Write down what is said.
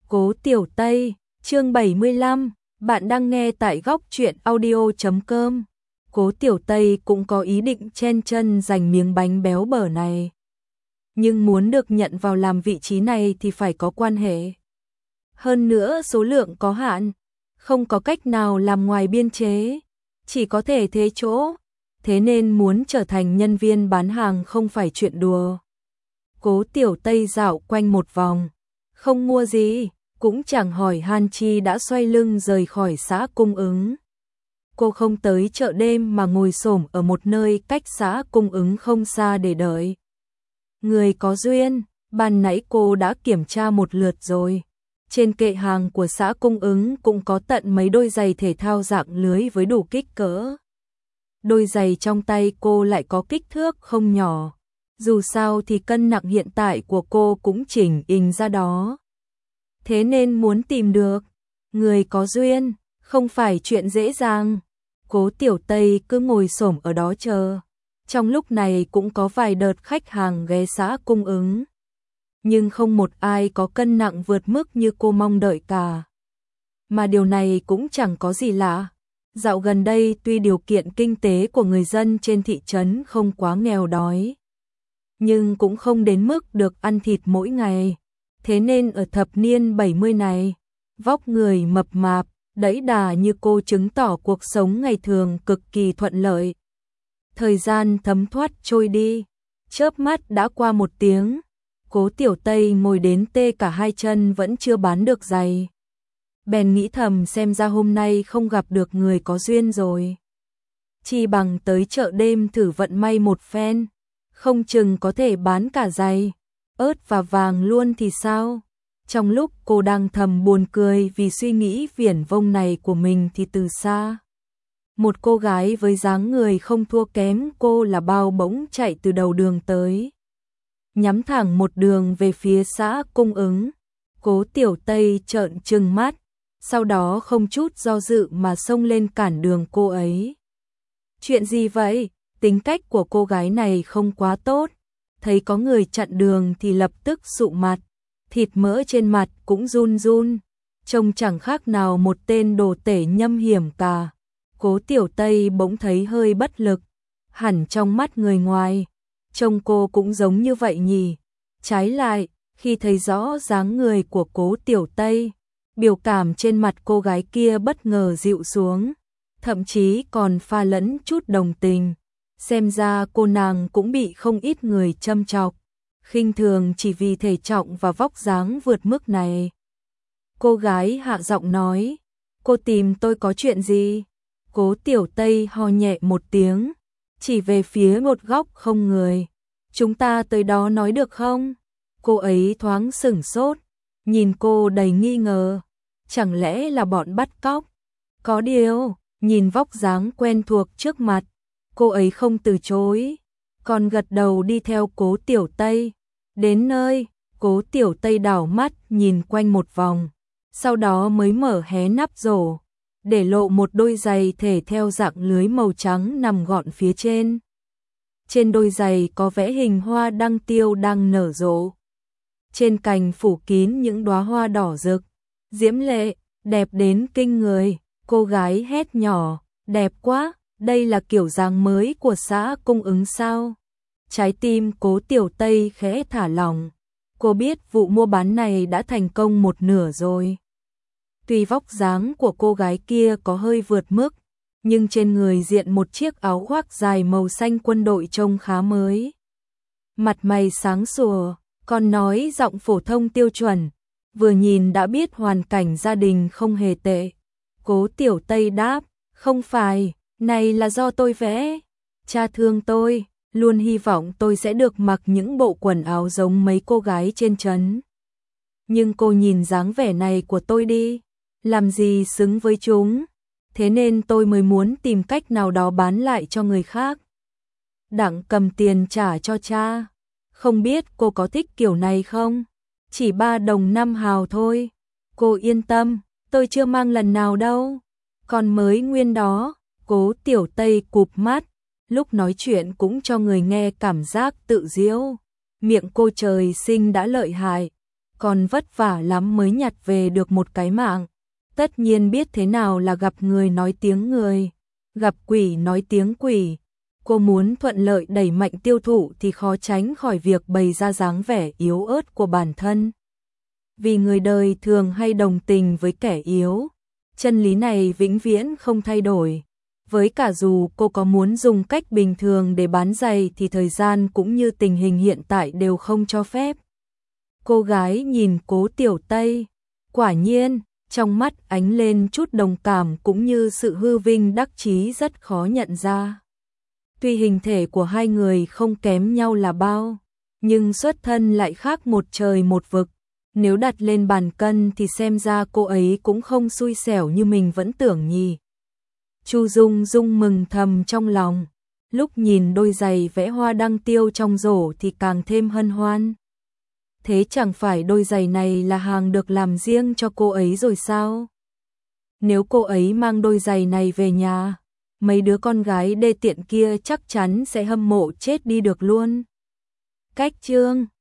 Cố Tiểu Tây, chương 75, bạn đang nghe tại góc truyện audio.com. Cố Tiểu Tây cũng có ý định chen chân giành miếng bánh béo bở này. Nhưng muốn được nhận vào làm vị trí này thì phải có quan hệ. Hơn nữa số lượng có hạn, không có cách nào làm ngoài biên chế, chỉ có thể thế chỗ. Thế nên muốn trở thành nhân viên bán hàng không phải chuyện đùa. Cố Tiểu Tây dạo quanh một vòng, không mua gì, cũng chẳng hỏi han chi đã xoay lưng rời khỏi xã Cung Ứng. Cô không tới chợ đêm mà ngồi xổm ở một nơi cách xã Cung Ứng không xa để đợi. Người có duyên, ban nãy cô đã kiểm tra một lượt rồi. Trên kệ hàng của xã Cung Ứng cũng có tận mấy đôi giày thể thao dạng lưới với đủ kích cỡ. Đôi giày trong tay cô lại có kích thước không nhỏ. Dù sao thì cân nặng hiện tại của cô cũng chỉnh ình ra đó. Thế nên muốn tìm được người có duyên, không phải chuyện dễ dàng. Cố Tiểu Tây cứ ngồi xổm ở đó chờ. Trong lúc này cũng có vài đợt khách hàng ghé xã Cung Ứng. Nhưng không một ai có cân nặng vượt mức như cô mong đợi cả. Mà điều này cũng chẳng có gì lạ. Dạo gần đây tuy điều kiện kinh tế của người dân trên thị trấn không quá nghèo đói, nhưng cũng không đến mức được ăn thịt mỗi ngày. Thế nên ở thập niên 70 này, vóc người mập mạp, đẫy đà như cô chứng tỏ cuộc sống ngày thường cực kỳ thuận lợi. Thời gian thấm thoát trôi đi, chớp mắt đã qua 1 tiếng. Cố Tiểu Tây ngồi đến tê cả hai chân vẫn chưa bán được giày. Bèn nghĩ thầm xem ra hôm nay không gặp được người có duyên rồi. Chi bằng tới chợ đêm thử vận may một phen, không chừng có thể bán cả giày, ớt và vàng luôn thì sao. Trong lúc cô đang thầm buồn cười vì suy nghĩ viển vông này của mình thì từ xa, một cô gái với dáng người không thua kém cô là bao bỗng chạy từ đầu đường tới, nhắm thẳng một đường về phía xã Cung Ứng. Cố Tiểu Tây trợn trừng mắt, sau đó không chút do dự mà xông lên cản đường cô ấy. Chuyện gì vậy? Tính cách của cô gái này không quá tốt. Thấy có người chặn đường thì lập tức sụ mặt, thịt mỡ trên mặt cũng run run, trông chẳng khác nào một tên đồ tể nhâm hiểm cả. Cố Tiểu Tây bỗng thấy hơi bất lực, hẳn trong mắt người ngoài, trông cô cũng giống như vậy nhỉ. Trái lại, khi thấy rõ dáng người của Cố Tiểu Tây, biểu cảm trên mặt cô gái kia bất ngờ dịu xuống, thậm chí còn pha lẫn chút đồng tình. Xem ra cô nàng cũng bị không ít người châm chọc, khinh thường chỉ vì thể trọng và vóc dáng vượt mức này. Cô gái hạ giọng nói, cô tìm tôi có chuyện gì? Cố Tiểu Tây ho nhẹ một tiếng, chỉ về phía một góc không người. Chúng ta tới đó nói được không? Cô ấy thoáng sửng sốt, nhìn cô đầy nghi ngờ. Chẳng lẽ là bọn bắt cóc? Có điều, nhìn vóc dáng quen thuộc trước mặt, cô ấy không từ chối, còn gật đầu đi theo Cố Tiểu Tây. Đến nơi, Cố Tiểu Tây đảo mắt nhìn quanh một vòng, sau đó mới mở hé nắp rổ, để lộ một đôi giày thể theo dạng lưới màu trắng nằm gọn phía trên. Trên đôi giày có vẽ hình hoa đăng tiêu đang nở rộ. Trên cành phủ kín những đóa hoa đỏ rực, diễm lệ, đẹp đến kinh người. Cô gái hét nhỏ, đẹp quá, đây là kiểu dáng mới của xã Cung Ứng sao? Trái tim Cố Tiểu Tây khẽ thả lỏng. Cô biết vụ mua bán này đã thành công một nửa rồi. Tuy vóc dáng của cô gái kia có hơi vượt mức, nhưng trên người diện một chiếc áo khoác dài màu xanh quân đội trông khá mới. Mặt mày sáng sủa, còn nói giọng phổ thông tiêu chuẩn, vừa nhìn đã biết hoàn cảnh gia đình không hề tệ. Cố Tiểu Tây đáp, không phải, này là do tôi vẽ. Cha thương tôi, luôn hy vọng tôi sẽ được mặc những bộ quần áo giống mấy cô gái trên trấn. Nhưng cô nhìn dáng vẻ này của tôi đi, làm gì xứng với chúng. Thế nên tôi mới muốn tìm cách nào đó bán lại cho người khác. Đặng cầm tiền trả cho cha. Không biết cô có thích kiểu này không? Chỉ 3 đồng 5 hào thôi. Cô yên tâm, tôi chưa mang lần nào đâu. Còn mới nguyên đó. Cố Tiểu Tây cụp mắt, lúc nói chuyện cũng cho người nghe cảm giác tự diễu. Miệng cô trời sinh đã lợi hại, còn vất vả lắm mới nhặt về được một cái mạng. Tất nhiên biết thế nào là gặp người nói tiếng người, gặp quỷ nói tiếng quỷ. Cô muốn thuận lợi đẩy mạnh tiêu thụ thì khó tránh khỏi việc bày ra dáng vẻ yếu ớt của bản thân. Vì người đời thường hay đồng tình với kẻ yếu, chân lý này vĩnh viễn không thay đổi. Với cả dù cô có muốn dùng cách bình thường để bán giày thì thời gian cũng như tình hình hiện tại đều không cho phép. Cô gái nhìn Cố Tiểu Tây, quả nhiên, trong mắt ánh lên chút đồng cảm cũng như sự hư vinh đắc chí rất khó nhận ra. Tuy hình thể của hai người không kém nhau là bao, nhưng xuất thân lại khác một trời một vực. Nếu đặt lên bàn cân thì xem ra cô ấy cũng không xui xẻo như mình vẫn tưởng nhỉ. Chu Dung Dung mừng thầm trong lòng, lúc nhìn đôi giày vẽ hoa đăng tiêu trong rổ thì càng thêm hân hoan. Thế chẳng phải đôi giày này là hàng được làm riêng cho cô ấy rồi sao? Nếu cô ấy mang đôi giày này về nhà, mấy đứa con gái đê tiện kia chắc chắn sẽ hâm mộ chết đi được luôn. Cách chương